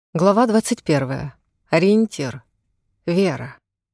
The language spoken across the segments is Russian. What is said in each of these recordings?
Глава 21. Ориентир. Вера.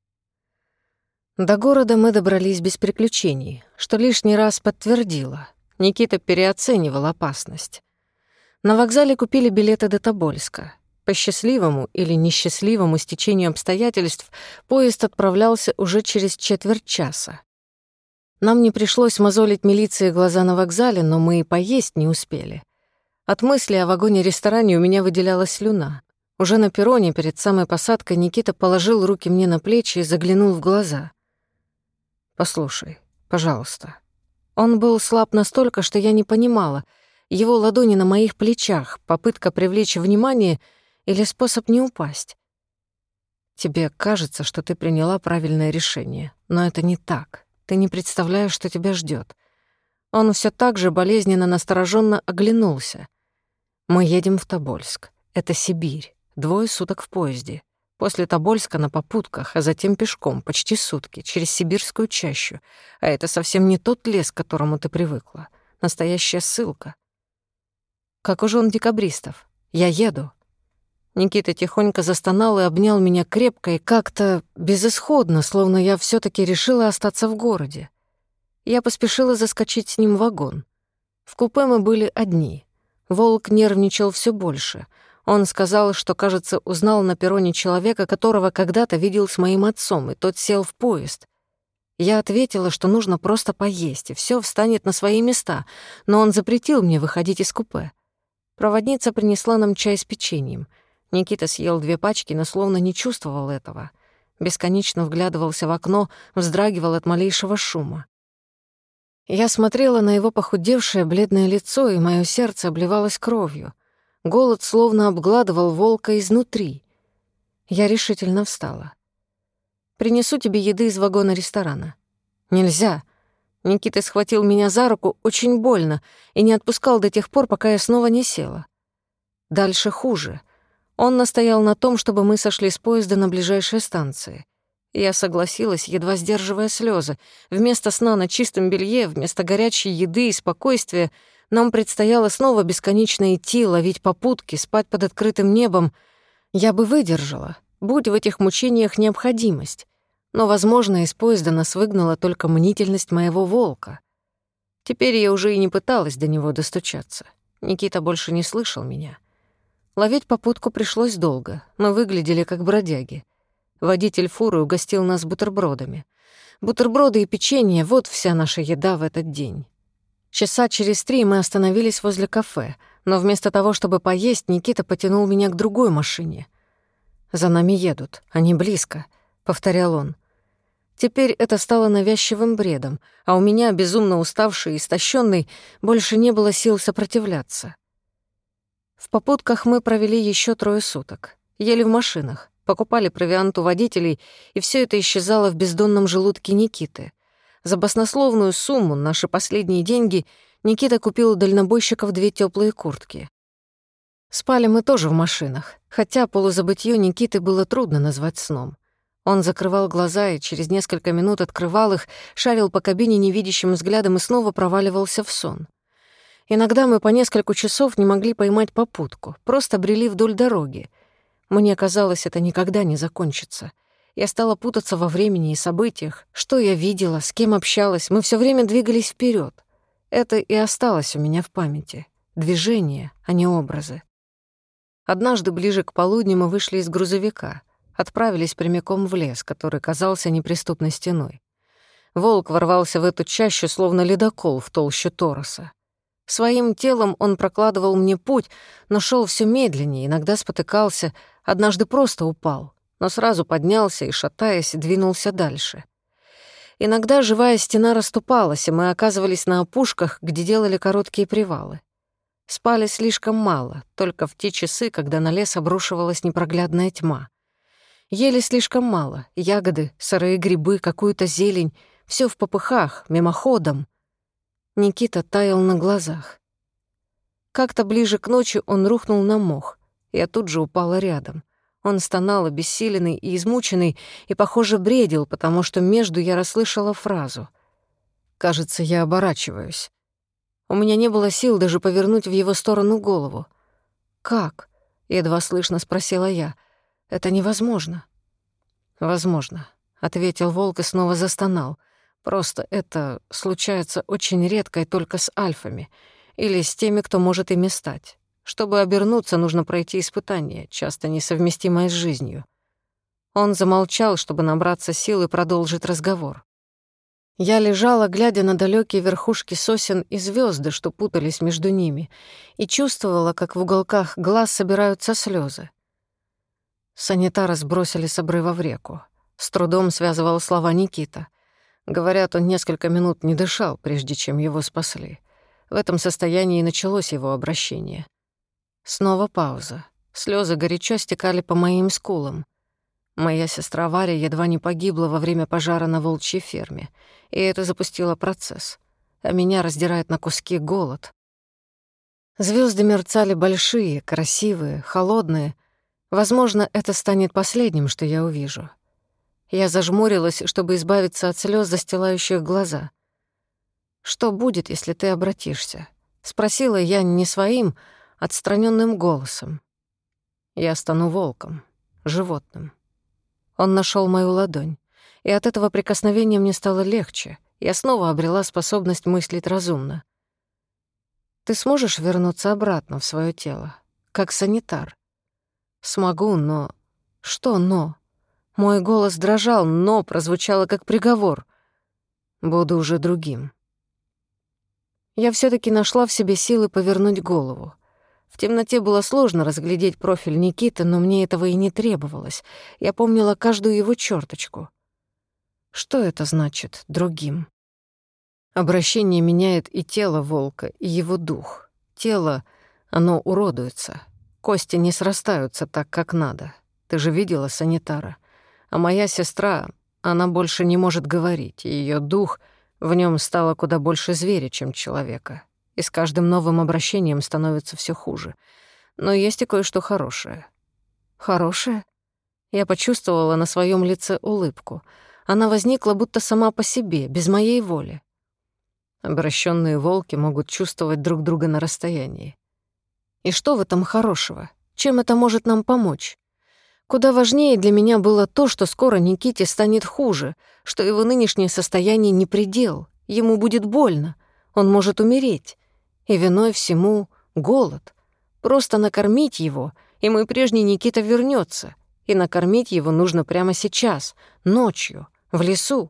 До города мы добрались без приключений, что лишний раз подтвердило. Никита переоценивал опасность. На вокзале купили билеты до Тобольска. По счастливому или несчастливому стечению обстоятельств поезд отправлялся уже через четверть часа. Нам не пришлось мозолить милиции глаза на вокзале, но мы и поесть не успели. От мысли о вагоне-ресторане у меня выделялась слюна. Уже на перроне перед самой посадкой Никита положил руки мне на плечи и заглянул в глаза. «Послушай, пожалуйста». Он был слаб настолько, что я не понимала, его ладони на моих плечах, попытка привлечь внимание или способ не упасть. «Тебе кажется, что ты приняла правильное решение, но это не так. Ты не представляешь, что тебя ждёт». Он всё так же болезненно настороженно оглянулся. «Мы едем в Тобольск. Это Сибирь. 2 суток в поезде. После Тобольска на попутках, а затем пешком, почти сутки, через сибирскую чащу. А это совсем не тот лес, к которому ты привыкла. Настоящая ссылка». «Как уже он декабристов? Я еду». Никита тихонько застонал и обнял меня крепко и как-то безысходно, словно я всё-таки решила остаться в городе. Я поспешила заскочить с ним в вагон. В купе мы были одни. Волк нервничал всё больше. Он сказал, что, кажется, узнал на перроне человека, которого когда-то видел с моим отцом, и тот сел в поезд. Я ответила, что нужно просто поесть, и всё встанет на свои места, но он запретил мне выходить из купе. Проводница принесла нам чай с печеньем. Никита съел 2 пачки, но словно не чувствовал этого. Бесконечно вглядывался в окно, вздрагивал от малейшего шума. Я смотрела на его похудевшее бледное лицо, и моё сердце обливалось кровью. Голод словно обгладывал волка изнутри. Я решительно встала. «Принесу тебе еды из вагона ресторана». «Нельзя». Никита схватил меня за руку очень больно и не отпускал до тех пор, пока я снова не села. Дальше хуже. Он настоял на том, чтобы мы сошли с поезда на ближайшей станции. Я согласилась, едва сдерживая слезы. Вместо сна на чистом белье, вместо горячей еды и спокойствия нам предстояло снова бесконечно идти, ловить попутки, спать под открытым небом. Я бы выдержала, будь в этих мучениях необходимость. Но, возможно, из поезда нас выгнала только мнительность моего волка. Теперь я уже и не пыталась до него достучаться. Никита больше не слышал меня. Ловить попутку пришлось долго. Мы выглядели как бродяги. Водитель фуры угостил нас бутербродами. Бутерброды и печенье — вот вся наша еда в этот день. Часа через 3 мы остановились возле кафе, но вместо того, чтобы поесть, Никита потянул меня к другой машине. «За нами едут, они близко», — повторял он. Теперь это стало навязчивым бредом, а у меня, безумно уставший и истощенный, больше не было сил сопротивляться. В попутках мы провели еще 3 суток. Ели в машинах, покупали провиант у водителей, и все это исчезало в бездонном желудке Никиты. За баснословную сумму, наши последние деньги, Никита купил у дальнобойщиков 2 тёплые куртки. Спали мы тоже в машинах, хотя полузабытье Никиты было трудно назвать сном. Он закрывал глаза и через несколько минут открывал их, шарил по кабине невидящим взглядом и снова проваливался в сон. Иногда мы по несколько часов не могли поймать попутку, просто брели вдоль дороги. Мне казалось, это никогда не закончится. Я стала путаться во времени и событиях. Что я видела, с кем общалась, мы все время двигались вперед. Это и осталось у меня в памяти. Движение, а не образы. Однажды ближе к полудню мы вышли из грузовика, отправились прямиком в лес, который казался неприступной стеной. Волк ворвался в эту чащу, словно ледокол в толщу тороса. Своим телом он прокладывал мне путь, но шел все медленнее, иногда спотыкался, однажды просто упал, но сразу поднялся и, шатаясь, двинулся дальше. Иногда живая стена расступалась, и мы оказывались на опушках, где делали короткие привалы. Спали слишком мало, только в те часы, когда на лес обрушивалась непроглядная тьма. Ели слишком мало, ягоды, сырые грибы, какую-то зелень, все в попыхах, мимоходом. Никита таял на глазах. Как-то ближе к ночи он рухнул на мох. Я тут же упала рядом. Он стонал, обессиленный и измученный, и, похоже, бредил, потому что между я расслышала фразу. «Кажется, я оборачиваюсь». У меня не было сил даже повернуть в его сторону голову. Как? — едва слышно спросила я. «Это невозможно». «Возможно», — ответил волк и снова застонал. «Просто это случается очень редко и только с альфами или с теми, кто может ими стать. Чтобы обернуться, нужно пройти испытание, часто несовместимое с жизнью». Он замолчал, чтобы набраться сил и продолжить разговор. Я лежала, глядя на далекие верхушки сосен и звезды, что путались между ними, и чувствовала, как в уголках глаз собираются слезы. Санитара сбросили с обрыва в реку. С трудом связывал слова Никита. Говорят, он несколько минут не дышал, прежде чем его спасли. В этом состоянии и началось его обращение. Снова пауза. Слезы горячо стекали по моим скулам. Моя сестра Варя едва не погибла во время пожара на волчьей ферме, и это запустило процесс. А меня раздирает на куски голод. Звезды мерцали большие, красивые, холодные. Возможно, это станет последним, что я увижу. Я зажмурилась, чтобы избавиться от слез, застилающих глаза. «Что будет, если ты обратишься?» — спросила я не своим, отстраненным голосом. «Я стану волком, животным». Он нашел мою ладонь, и от этого прикосновения мне стало легче. Я снова обрела способность мыслить разумно. «Ты сможешь вернуться обратно в свое тело, как санитар?» «Смогу, но...» «Что «но»?» Мой голос дрожал, «но» прозвучало как приговор. «Буду уже другим». Я все таки нашла в себе силы повернуть голову. В темноте было сложно разглядеть профиль Никиты, но мне этого и не требовалось. Я помнила каждую его черточку. Что это значит «другим»? Обращение меняет и тело волка, и его дух. Тело, оно уродуется. Кости не срастаются так, как надо. Ты же видела санитара. А моя сестра, она больше не может говорить, и её дух, в нём стало куда больше зверя, чем человека. И с каждым новым обращением становится всё хуже. Но есть и кое-что хорошее. Хорошее? Я почувствовала на своём лице улыбку. Она возникла будто сама по себе, без моей воли. Обращенные волки могут чувствовать друг друга на расстоянии. И что в этом хорошего? Чем это может нам помочь? Куда важнее для меня было то, что скоро Никите станет хуже, что его нынешнее состояние не предел, ему будет больно, он может умереть. И виной всему голод. Просто накормить его, и мой прежний Никита вернется. И накормить его нужно прямо сейчас, ночью, в лесу.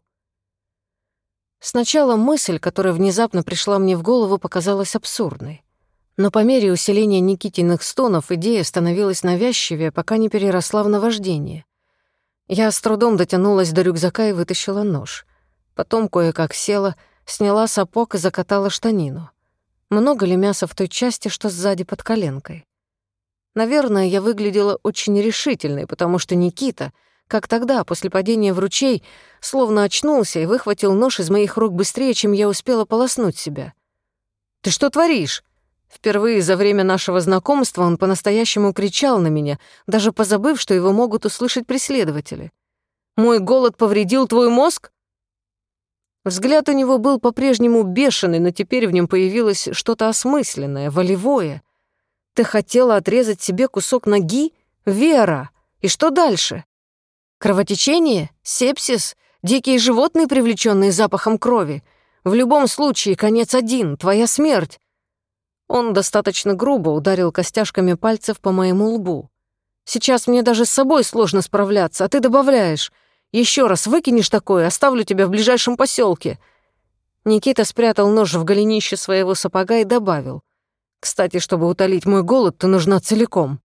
Сначала мысль, которая внезапно пришла мне в голову, показалась абсурдной. Но по мере усиления Никитиных стонов идея становилась навязчивее, пока не переросла в наваждение. Я с трудом дотянулась до рюкзака и вытащила нож. Потом кое-как села, сняла сапог и закатала штанину. Много ли мяса в той части, что сзади под коленкой? Наверное, я выглядела очень решительной, потому что Никита, как тогда, после падения в ручей, словно очнулся и выхватил нож из моих рук быстрее, чем я успела полоснуть себя. «Ты что творишь?» Впервые за время нашего знакомства он по-настоящему кричал на меня, даже позабыв, что его могут услышать преследователи. «Мой голод повредил твой мозг?» Взгляд у него был по-прежнему бешеный, но теперь в нем появилось что-то осмысленное, волевое. «Ты хотела отрезать себе кусок ноги? Вера! И что дальше? Кровотечение? Сепсис? Дикие животные, привлеченные запахом крови? В любом случае, конец один — твоя смерть!» Он достаточно грубо ударил костяшками пальцев по моему лбу. «Сейчас мне даже с собой сложно справляться, а ты добавляешь. Еще раз выкинешь такое, оставлю тебя в ближайшем поселке. Никита спрятал нож в голенище своего сапога и добавил: «Кстати, чтобы утолить мой голод, ты нужна целиком».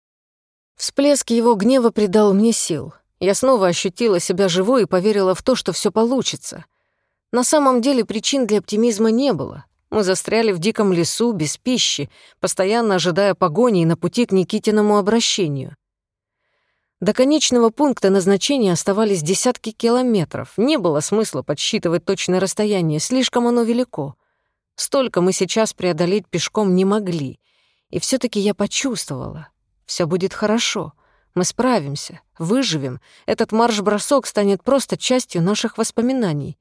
Всплеск его гнева придал мне сил. Я снова ощутила себя живой и поверила в то, что все получится. На самом деле причин для оптимизма не было. Мы застряли в диком лесу, без пищи, постоянно ожидая погони и на пути к Никитиному обращению. До конечного пункта назначения оставались десятки километров. Не было смысла подсчитывать точное расстояние, слишком оно велико. Столько мы сейчас преодолеть пешком не могли. И все таки я почувствовала. Все будет хорошо. Мы справимся, выживем. Этот марш-бросок станет просто частью наших воспоминаний.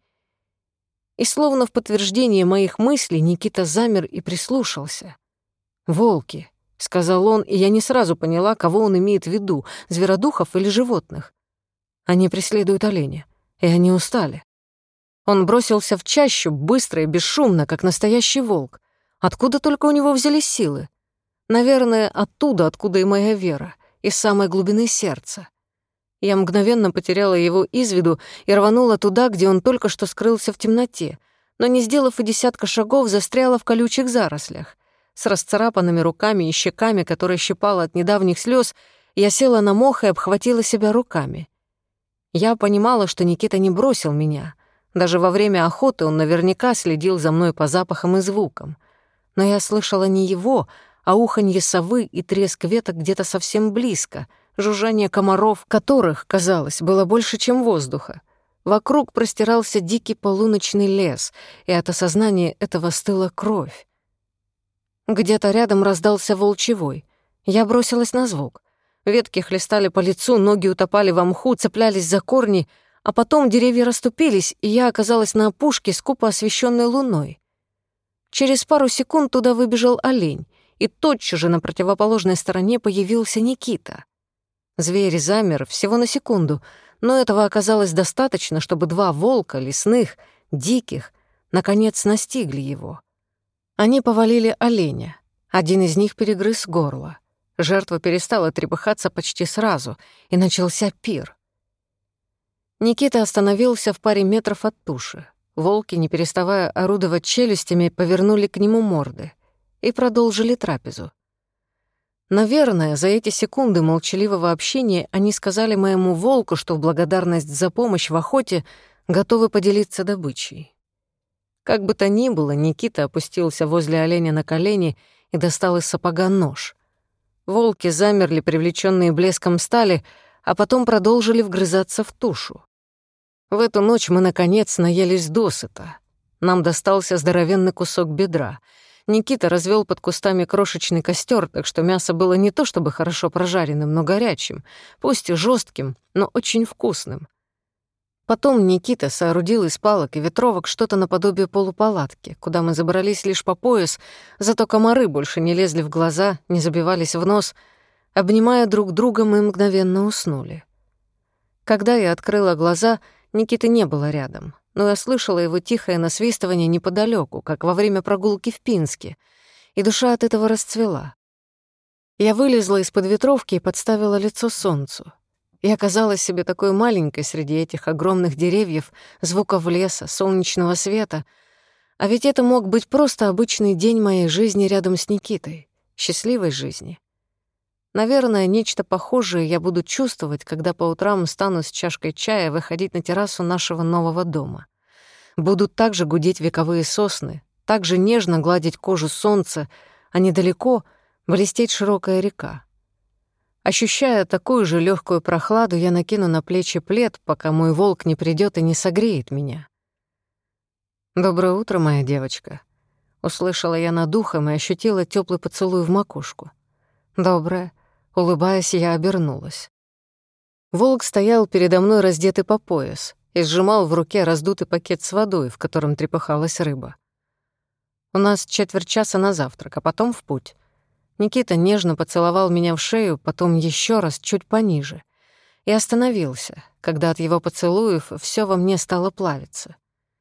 И словно в подтверждение моих мыслей Никита замер и прислушался. Волки. — сказал он, и я не сразу поняла, кого он имеет в виду — зверодухов или животных. «Они преследуют оленя, и они устали». Он бросился в чащу, быстро и бесшумно, как настоящий волк. Откуда только у него взялись силы? Наверное, оттуда, откуда и моя вера, из самой глубины сердца. Я мгновенно потеряла его из виду и рванула туда, где он только что скрылся в темноте, но, не сделав и десятка шагов, застряла в колючих зарослях. С расцарапанными руками и щеками, которые щипала от недавних слез, я села на мох и обхватила себя руками. Я понимала, что Никита не бросил меня. Даже во время охоты он наверняка следил за мной по запахам и звукам. Но я слышала не его, а уханье совы и треск веток где-то совсем близко, жужжание комаров, которых, казалось, было больше, чем воздуха. Вокруг простирался дикий полуночный лес, и от осознания этого стыла кровь. Где-то рядом раздался волчий вой. Я бросилась на звук. Ветки хлестали по лицу, ноги утопали во мху, цеплялись за корни, а потом деревья расступились, и я оказалась на опушке, скупо освещенной луной. Через пару секунд туда выбежал олень, и тотчас же на противоположной стороне появился Никита. Зверь замер всего на секунду, но этого оказалось достаточно, чтобы два волка, лесных, диких, наконец настигли его. Они повалили оленя. Один из них перегрыз горло. Жертва перестала трепыхаться почти сразу, и начался пир. Никита остановился в паре метров от туши. Волки, не переставая орудовать челюстями, повернули к нему морды и продолжили трапезу. Наверное, за эти секунды молчаливого общения они сказали моему волку, что в благодарность за помощь в охоте готовы поделиться добычей. Как бы то ни было, Никита опустился возле оленя на колени и достал из сапога нож. Волки замерли, привлечённые блеском стали, а потом продолжили вгрызаться в тушу. В эту ночь мы, наконец, наелись досыта. Нам достался здоровенный кусок бедра. Никита развел под кустами крошечный костер, так что мясо было не то чтобы хорошо прожаренным, но горячим, пусть и жестким, но очень вкусным. Потом Никита соорудил из палок и ветровок что-то наподобие полупалатки, куда мы забрались лишь по пояс, зато комары больше не лезли в глаза, не забивались в нос. Обнимая друг друга, мы мгновенно уснули. Когда я открыла глаза, Никиты не было рядом, но я слышала его тихое насвистывание неподалёку, как во время прогулки в Пинске, и душа от этого расцвела. Я вылезла из-под ветровки и подставила лицо солнцу. Я казалась себе такой маленькой среди этих огромных деревьев, звуков леса, солнечного света, а ведь это мог быть просто обычный день моей жизни рядом с Никитой, счастливой жизни. Наверное, нечто похожее я буду чувствовать, когда по утрам стану с чашкой чая выходить на террасу нашего нового дома. Будут также гудеть вековые сосны, также нежно гладить кожу солнца, а недалеко блестеть широкая река. Ощущая такую же легкую прохладу, я накину на плечи плед, пока мой волк не придёт и не согреет меня. «Доброе утро, моя девочка», — услышала я над ухом и ощутила тёплый поцелуй в макушку. «Доброе». Улыбаясь, я обернулась. Волк стоял передо мной раздетый по пояс и сжимал в руке раздутый пакет с водой, в котором трепыхалась рыба. У нас 4 часа на завтрак, а потом в путь. Никита нежно поцеловал меня в шею, потом еще раз чуть пониже, и остановился, когда от его поцелуев всё во мне стало плавиться.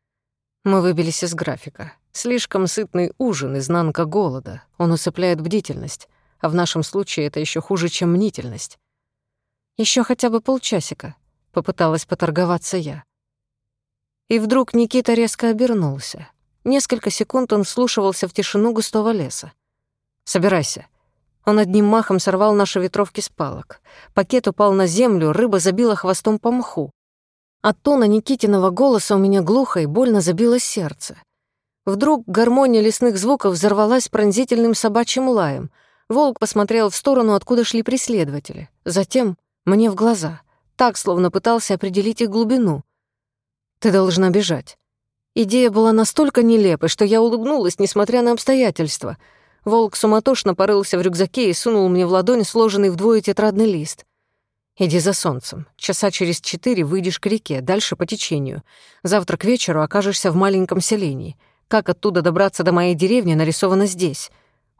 Мы выбились из графика. Слишком сытный ужин, изнанка голода. Он усыпляет бдительность. А в нашем случае это еще хуже, чем мнительность. Еще хотя бы полчасика», — попыталась поторговаться я. И вдруг Никита резко обернулся. Несколько секунд он вслушивался в тишину густого леса. «Собирайся». Он одним махом сорвал наши ветровки с палок. Пакет упал на землю, рыба забила хвостом по мху. От тона Никитиного голоса у меня глухо и больно забилось сердце. Вдруг гармония лесных звуков взорвалась пронзительным собачьим лаем. Волк посмотрел в сторону, откуда шли преследователи. Затем мне в глаза, так, словно пытался определить их глубину. «Ты должна бежать». Идея была настолько нелепой, что я улыбнулась, несмотря на обстоятельства. Волк суматошно порылся в рюкзаке и сунул мне в ладонь сложенный вдвое тетрадный лист. «Иди за солнцем. Часа через 4 выйдешь к реке, дальше по течению. Завтра к вечеру окажешься в маленьком селении. Как оттуда добраться до моей деревни, нарисовано здесь».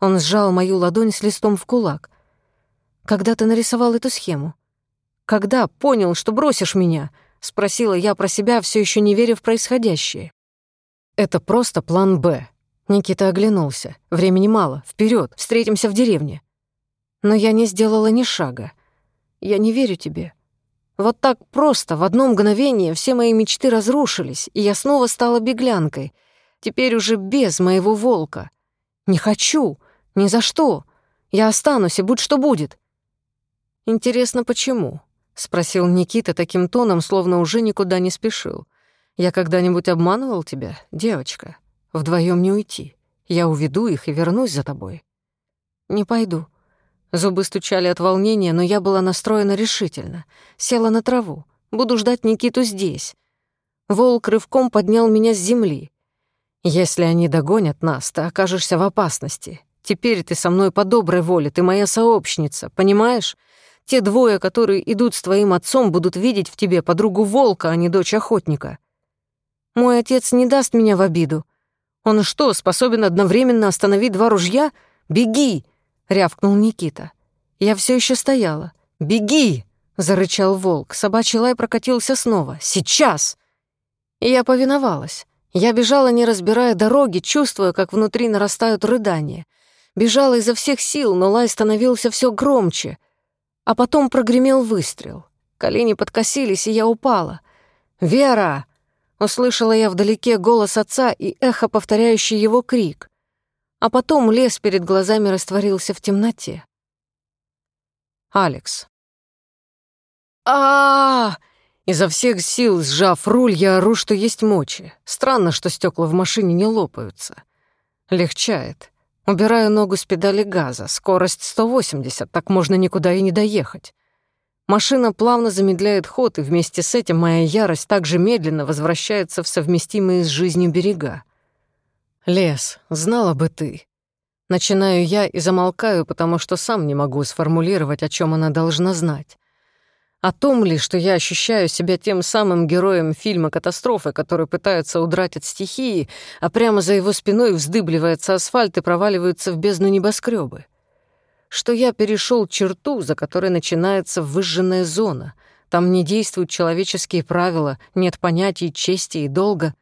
Он сжал мою ладонь с листом в кулак. «Когда ты нарисовал эту схему? Когда понял, что бросишь меня?» — спросила я про себя, все еще не веря в происходящее. «Это просто план «Б». Никита оглянулся. «Времени мало. Вперед, встретимся в деревне». Но я не сделала ни шага. «Я не верю тебе». Вот так просто, в одно мгновение, все мои мечты разрушились, и я снова стала беглянкой. Теперь уже без моего волка. Не хочу, ни за что. Я останусь, и будь что будет. «Интересно, почему?» — спросил Никита таким тоном, словно уже никуда не спешил. «Я когда-нибудь обманывал тебя, девочка? Вдвоем не уйти. Я уведу их и вернусь за тобой». «Не пойду». Зубы стучали от волнения, но я была настроена решительно. Села на траву. Буду ждать Никиту здесь. Волк рывком поднял меня с земли. «Если они догонят нас, ты окажешься в опасности. Теперь ты со мной по доброй воле, ты моя сообщница, понимаешь? Те двое, которые идут с твоим отцом, будут видеть в тебе подругу волка, а не дочь охотника. Мой отец не даст меня в обиду. Он что, способен одновременно остановить два ружья? Беги!» — рявкнул Никита. Я все еще стояла. «Беги!» — зарычал волк. Собачий лай прокатился снова. «Сейчас!» И я повиновалась. Я бежала, не разбирая дороги, чувствуя, как внутри нарастают рыдания. Бежала изо всех сил, но лай становился все громче. А потом прогремел выстрел. Колени подкосились, и я упала. «Вера!» — услышала я вдалеке голос отца и эхо, повторяющий его крик. А потом лес перед глазами растворился в темноте. Алекс. а Изо всех сил, сжав руль, я ору, что есть мочи. Странно, что стекла в машине не лопаются. Легчает. Убираю ногу с педали газа. Скорость 180, так можно никуда и не доехать. Машина плавно замедляет ход, и вместе с этим моя ярость также медленно возвращается в совместимые с жизнью берега. «Лес, знала бы ты». Начинаю я и замолкаю, потому что сам не могу сформулировать, о чем она должна знать. О том ли, что я ощущаю себя тем самым героем фильма «Катастрофы», который пытается удрать от стихии, а прямо за его спиной вздыбливается асфальт и проваливаются в бездну небоскребы. Что я перешел черту, за которой начинается выжженная зона. Там не действуют человеческие правила, нет понятий чести и долга.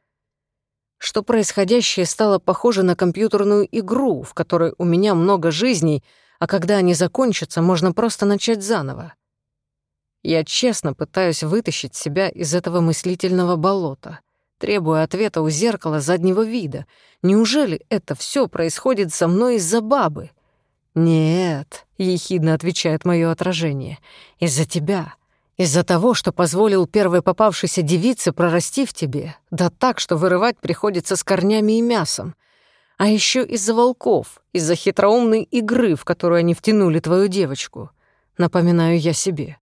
Что происходящее стало похоже на компьютерную игру, в которой у меня много жизней, а когда они закончатся, можно просто начать заново. Я честно пытаюсь вытащить себя из этого мыслительного болота, требуя ответа у зеркала заднего вида. Неужели это все происходит со мной из-за бабы? «Нет», — ехидно отвечает мое отражение, — «из-за тебя». Из-за того, что позволил первой попавшейся девице прорасти в тебе, да так, что вырывать приходится с корнями и мясом. А еще из-за волков, из-за хитроумной игры, в которую они втянули твою девочку. Напоминаю я себе.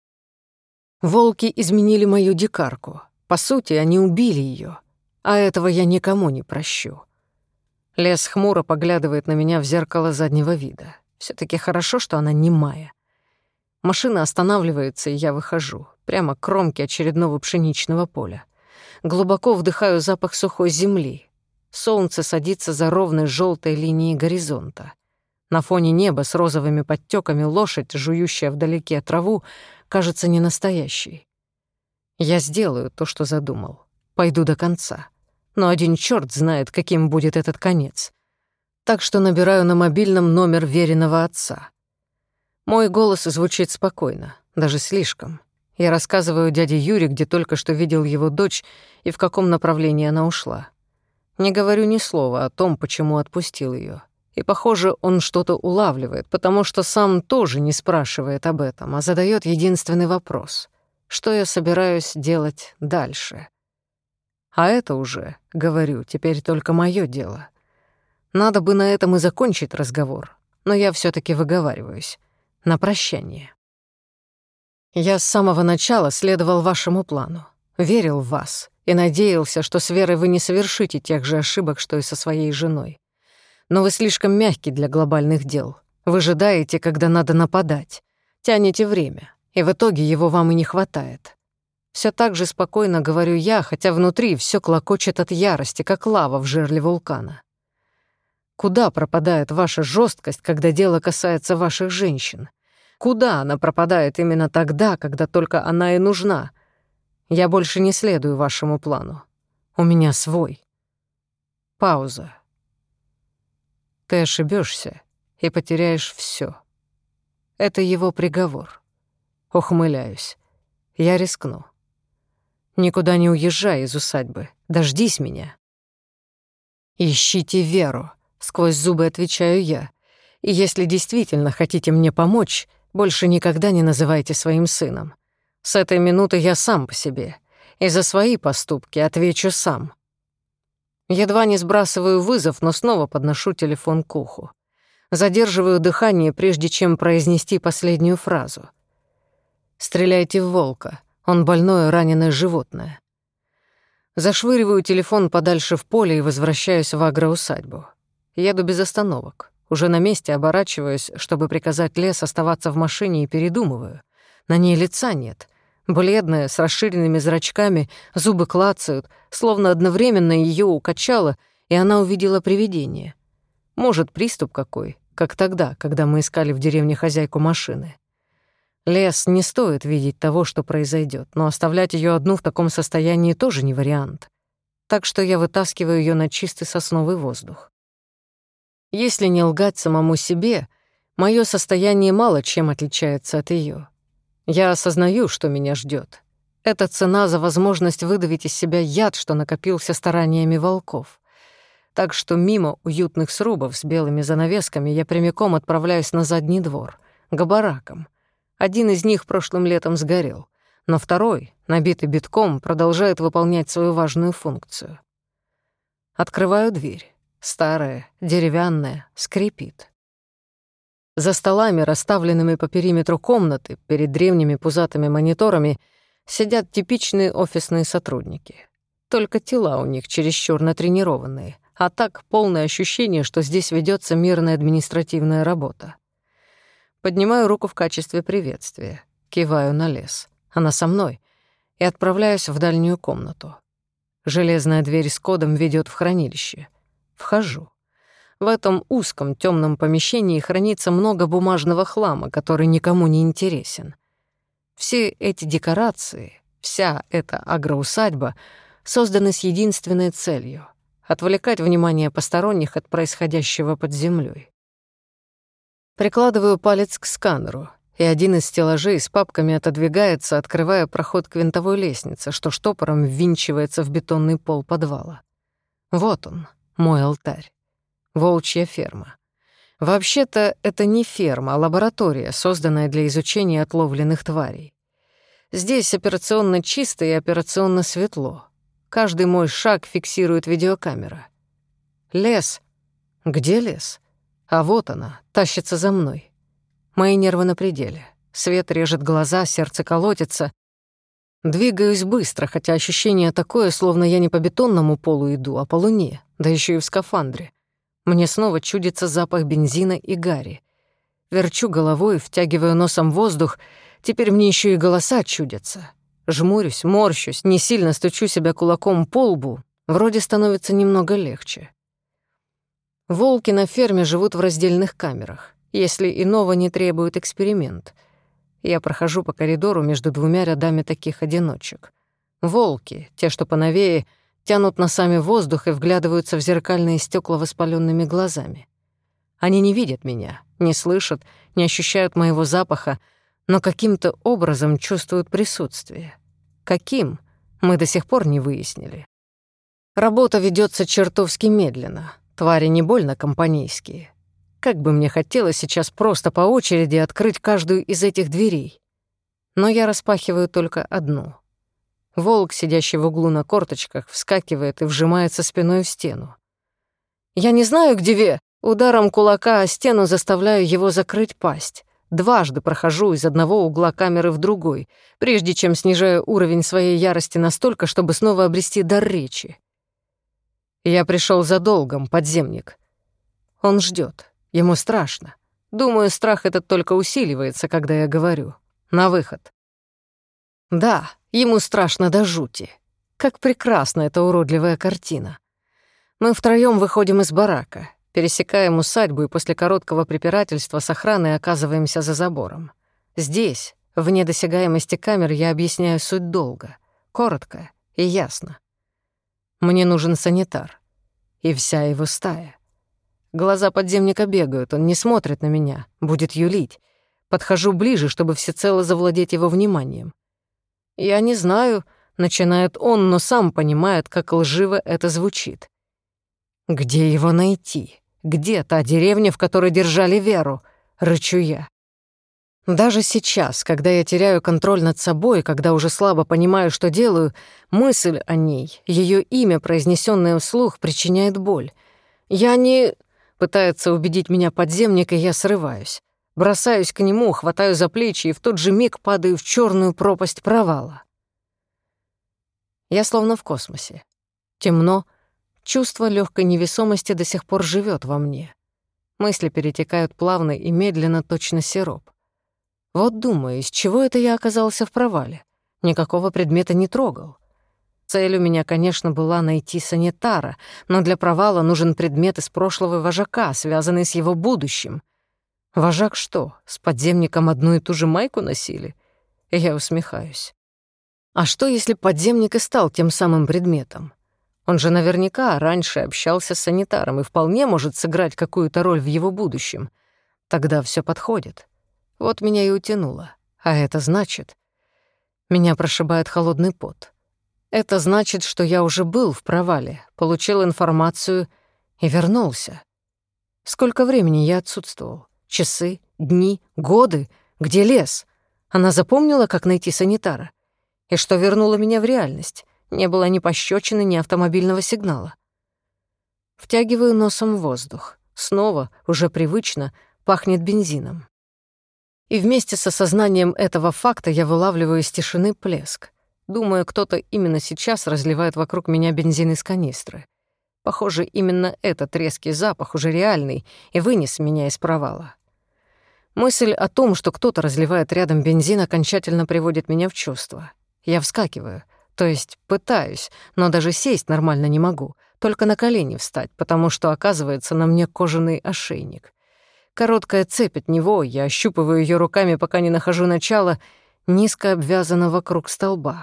Волки изменили мою дикарку. По сути, они убили ее. А этого я никому не прощу. Лес хмуро поглядывает на меня в зеркало заднего вида. все таки хорошо, что она немая. Машина останавливается, и я выхожу, прямо к кромке очередного пшеничного поля. Глубоко вдыхаю запах сухой земли. Солнце садится за ровной желтой линией горизонта. На фоне неба с розовыми подтеками лошадь, жующая вдалеке траву, кажется ненастоящей. Я сделаю то, что задумал. Пойду до конца. Но один чёрт знает, каким будет этот конец. Так что набираю на мобильном номер веренного отца. Мой голос звучит спокойно, даже слишком. Я рассказываю дяде Юре, где только что видел его дочь и в каком направлении она ушла. Не говорю ни слова о том, почему отпустил ее. И, похоже, он что-то улавливает, потому что сам тоже не спрашивает об этом, а задает единственный вопрос. Что я собираюсь делать дальше? А это уже, говорю, теперь только моё дело. Надо бы на этом и закончить разговор, но я все таки выговариваюсь. На прощание. Я с самого начала следовал вашему плану, верил в вас и надеялся, что с Верой вы не совершите тех же ошибок, что и со своей женой. Но вы слишком мягкий для глобальных дел. Выжидаете, когда надо нападать. Тянете время, и в итоге его вам и не хватает. Все так же спокойно говорю я, хотя внутри все клокочет от ярости, как лава в жерле вулкана. Куда пропадает ваша жесткость, когда дело касается ваших женщин? Куда она пропадает именно тогда, когда только она и нужна? Я больше не следую вашему плану. У меня свой. Пауза. Ты ошибешься и потеряешь все. Это его приговор. Ухмыляюсь. Я рискну. Никуда не уезжай из усадьбы. Дождись меня. Ищите Веру, сквозь зубы отвечаю я. И если действительно хотите мне помочь, больше никогда не называйте своим сыном. С этой минуты я сам по себе, и за свои поступки отвечу сам. Едва не сбрасываю вызов, но снова подношу телефон к уху. Задерживаю дыхание, прежде чем произнести последнюю фразу. «Стреляйте в волка, он больное раненое животное». Зашвыриваю телефон подальше в поле и возвращаюсь в агроусадьбу. Еду без остановок. Уже на месте оборачиваюсь, чтобы приказать Лес оставаться в машине, и передумываю. На ней лица нет. Бледная, с расширенными зрачками, зубы клацают, словно одновременно ее укачало, и она увидела привидение. Может, приступ какой, как тогда, когда мы искали в деревне хозяйку машины. Лес не стоит видеть того, что произойдет, но оставлять ее одну в таком состоянии тоже не вариант. Так что я вытаскиваю ее на чистый сосновый воздух. Если не лгать самому себе, мое состояние мало чем отличается от ее. Я осознаю, что меня ждет. Это цена за возможность выдавить из себя яд, что накопился стараниями волков. Так что мимо уютных срубов с белыми занавесками я прямиком отправляюсь на задний двор, к баракам. Один из них прошлым летом сгорел, но второй, набитый битком, продолжает выполнять свою важную функцию. Открываю дверь. Старая, деревянная, скрипит. За столами, расставленными по периметру комнаты, перед древними пузатыми мониторами, сидят типичные офисные сотрудники. Только тела у них чересчур натренированные, а так полное ощущение, что здесь ведется мирная административная работа. Поднимаю руку в качестве приветствия, киваю на Лес. Она со мной, и отправляюсь в дальнюю комнату. Железная дверь с кодом ведет в хранилище. Вхожу. В этом узком темном помещении хранится много бумажного хлама, который никому не интересен. Все эти декорации, вся эта агроусадьба созданы с единственной целью — отвлекать внимание посторонних от происходящего под землей. Прикладываю палец к сканеру, и один из стеллажей с папками отодвигается, открывая проход к винтовой лестнице, что штопором ввинчивается в бетонный пол подвала. Вот он, мой алтарь. Волчья ферма. Вообще-то это не ферма, а лаборатория, созданная для изучения отловленных тварей. Здесь операционно чисто и операционно светло. Каждый мой шаг фиксирует видеокамера. Лес. Где Лес? А вот она, тащится за мной. Мои нервы на пределе. Свет режет глаза, сердце колотится. Двигаюсь быстро, хотя ощущение такое, словно я не по бетонному полу иду, а по луне, да еще и в скафандре. Мне снова чудится запах бензина и гари. Верчу головой, втягиваю носом воздух. Теперь мне еще и голоса чудятся. Жмурюсь, морщусь, не сильно стучу себя кулаком по лбу. Вроде становится немного легче. Волки на ферме живут в раздельных камерах, если иного не требует эксперимент. Я прохожу по коридору между двумя рядами таких одиночек. Волки, те, что поновее, тянут носами воздух и вглядываются в зеркальные стекла воспаленными глазами. Они не видят меня, не слышат, не ощущают моего запаха, но каким-то образом чувствуют присутствие. Каким? Мы до сих пор не выяснили. Работа ведется чертовски медленно. Твари не больно компанейские. Как бы мне хотелось сейчас просто по очереди открыть каждую из этих дверей. Но я распахиваю только одну. Волк, сидящий в углу на корточках, вскакивает и вжимается спиной в стену. Я не знаю, где Ве. Ударом кулака о стену заставляю его закрыть пасть. Дважды прохожу из одного угла камеры в другой, прежде чем снижаю уровень своей ярости настолько, чтобы снова обрести дар речи. Я пришел за долгом, подземник. Он ждет. Ему страшно. Думаю, страх этот только усиливается, когда я говорю. На выход. Да, ему страшно до жути. Как прекрасна эта уродливая картина. Мы втроём выходим из барака. Пересекаем усадьбу и после короткого препирательства с охраной оказываемся за забором. Здесь, вне досягаемости камер, я объясняю суть долга. Коротко и ясно. Мне нужен санитар. И вся его стая. Глаза подземника бегают, он не смотрит на меня, будет юлить. Подхожу ближе, чтобы всецело завладеть его вниманием. «Я не знаю», — начинает он, но сам понимает, как лживо это звучит. «Где его найти? Где та деревня, в которой держали Веру?» — рычу я. Даже сейчас, когда я теряю контроль над собой, когда уже слабо понимаю, что делаю, мысль о ней, ее имя, произнесенное вслух, причиняет боль. «Я не...» — пытается убедить меня подземник, и я срываюсь. Бросаюсь к нему, хватаю за плечи и в тот же миг падаю в черную пропасть провала. Я словно в космосе. Темно, чувство легкой невесомости до сих пор живет во мне. Мысли перетекают плавно и медленно, точно сироп. Вот думаю, из чего это я оказался в провале? Никакого предмета не трогал. Цель у меня, конечно, была найти санитара, но для провала нужен предмет из прошлого вожака, связанный с его будущим. Вожак что, с подземником одну и ту же майку носили? Я усмехаюсь. А что, если подземник и стал тем самым предметом? Он же наверняка раньше общался с санитаром и вполне может сыграть какую-то роль в его будущем. Тогда все подходит. Вот меня и утянуло. А это значит... Меня прошибает холодный пот. Это значит, что я уже был в провале, получил информацию и вернулся. Сколько времени я отсутствовал? Часы, дни, годы? Где лес? Она запомнила, как найти санитара? И что вернуло меня в реальность? Не было ни пощечины, ни автомобильного сигнала. Втягиваю носом воздух. Снова, уже привычно, пахнет бензином. И вместе с осознанием этого факта я вылавливаю из тишины плеск. Думаю, кто-то именно сейчас разливает вокруг меня бензин из канистры. Похоже, именно этот резкий запах уже реальный и вынес меня из провала. Мысль о том, что кто-то разливает рядом бензин, окончательно приводит меня в чувство. Я вскакиваю, то есть пытаюсь, но даже сесть нормально не могу, только на колени встать, потому что, оказывается, на мне кожаный ошейник. Короткая цепь от него, я ощупываю ее руками, пока не нахожу начала, низко обвязана вокруг столба.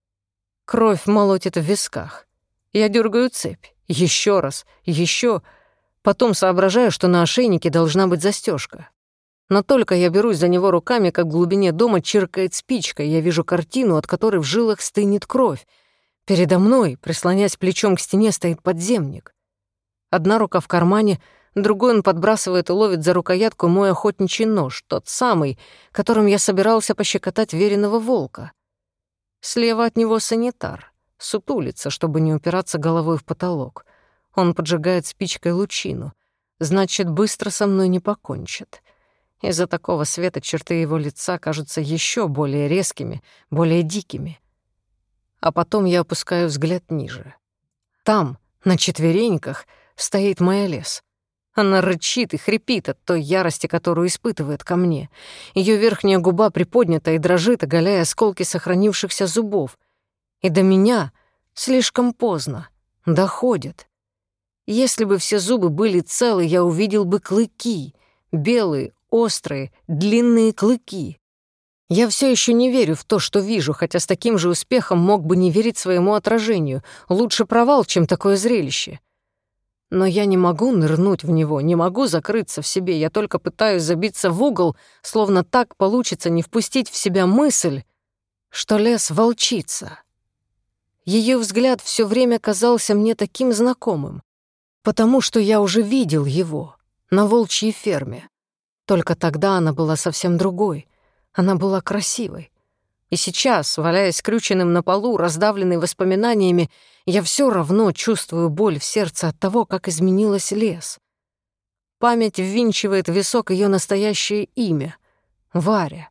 Кровь молотит в висках. Я дергаю цепь. Еще раз, еще. Потом соображаю, что на ошейнике должна быть застежка. Но только я берусь за него руками, как в глубине дома чиркает спичка, и я вижу картину, от которой в жилах стынет кровь. Передо мной, прислонясь плечом к стене, стоит подземник. Одна рука в кармане, другой он подбрасывает и ловит за рукоятку мой охотничий нож, тот самый, которым я собирался пощекотать веренного волка. Слева от него санитар, сутулится, чтобы не упираться головой в потолок. Он поджигает спичкой лучину. Значит, быстро со мной не покончит. Из-за такого света черты его лица кажутся еще более резкими, более дикими. А потом я опускаю взгляд ниже. Там, на четвереньках, стоит моя лес. Она рычит и хрипит от той ярости, которую испытывает ко мне. Ее верхняя губа приподнята и дрожит, оголяя осколки сохранившихся зубов. И до меня слишком поздно. Доходит. Если бы все зубы были целы, я увидел бы клыки. Белые, острые, длинные клыки. Я все еще не верю в то, что вижу, хотя с таким же успехом мог бы не верить своему отражению. Лучше провал, чем такое зрелище. Но я не могу нырнуть в него, не могу закрыться в себе. Я только пытаюсь забиться в угол, словно так получится не впустить в себя мысль, что лес — волчица. Ее взгляд все время казался мне таким знакомым, потому что я уже видел его на волчьей ферме. Только тогда она была совсем другой. Она была красивой. И сейчас, валяясь скрюченным на полу, раздавленный воспоминаниями, я все равно чувствую боль в сердце от того, как изменилась лес. Память ввинчивает в висок ее настоящее имя — Варя.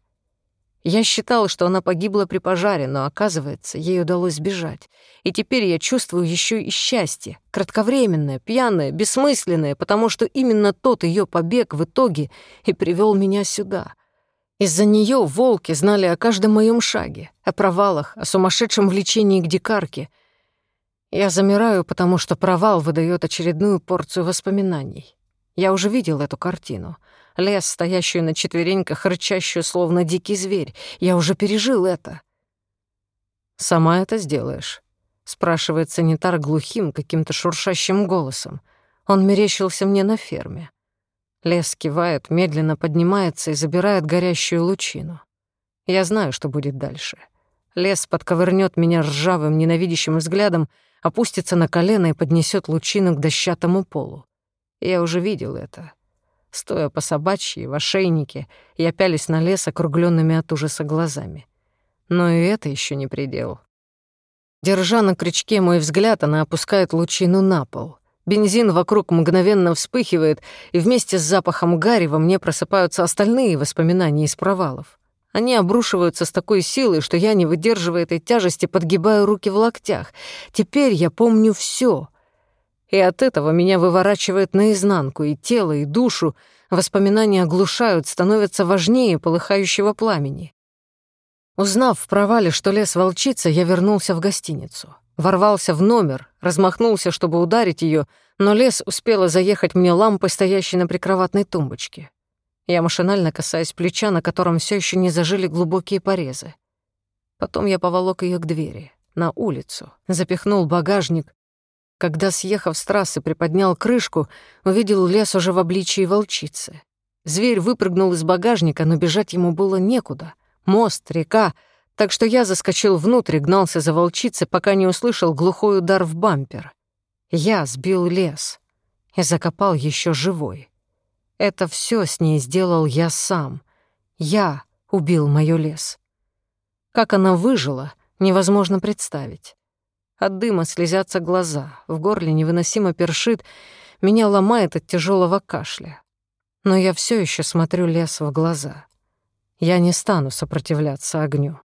Я считал, что она погибла при пожаре, но, оказывается, ей удалось сбежать. И теперь я чувствую еще и счастье, кратковременное, пьяное, бессмысленное, потому что именно тот ее побег в итоге и привел меня сюда. Из-за нее волки знали о каждом моем шаге, о провалах, о сумасшедшем влечении к дикарке. Я замираю, потому что провал выдает очередную порцию воспоминаний. Я уже видел эту картину. Лес, стоящую на четвереньках, рычащую, словно дикий зверь. Я уже пережил это. «Сама это сделаешь?» — спрашивает санитар глухим, каким-то шуршащим голосом. Он мерещился мне на ферме. Лес кивает, медленно поднимается и забирает горящую лучину. Я знаю, что будет дальше. Лес подковырнёт меня ржавым, ненавидящим взглядом, опустится на колено и поднесёт лучину к дощатому полу. Я уже видел это. Стоя по собачьи, в ошейнике, я пялюсь на лес округлёнными от ужаса глазами. Но и это ещё не предел. Держа на крючке мой взгляд, она опускает лучину на пол. Бензин вокруг мгновенно вспыхивает, и вместе с запахом гари во мне просыпаются остальные воспоминания из провалов. Они обрушиваются с такой силой, что я, не выдерживая этой тяжести, подгибаю руки в локтях. Теперь я помню всё. И от этого меня выворачивает наизнанку, и тело, и душу. Воспоминания оглушают, становятся важнее полыхающего пламени. Узнав в провале, что лес волчица, я вернулся в гостиницу. Ворвался в номер, размахнулся, чтобы ударить её, но лес успела заехать мне лампой, стоящей на прикроватной тумбочке. Я машинально касаюсь плеча, на котором всё ещё не зажили глубокие порезы. Потом я поволок её к двери, на улицу, запихнул багажник. Когда, съехав с трассы, приподнял крышку, увидел лес уже в обличии волчицы. Зверь выпрыгнул из багажника, но бежать ему было некуда. Мост, река, так что я заскочил внутрь и гнался за волчицей, пока не услышал глухой удар в бампер. Я сбил лес и закопал ещё живой. Это всё с ней сделал я сам. Я убил моё лес. Как она выжила, невозможно представить. От дыма слезятся глаза, в горле невыносимо першит, меня ломает от тяжёлого кашля. Но я всё ещё смотрю лес в глаза. Я не стану сопротивляться огню.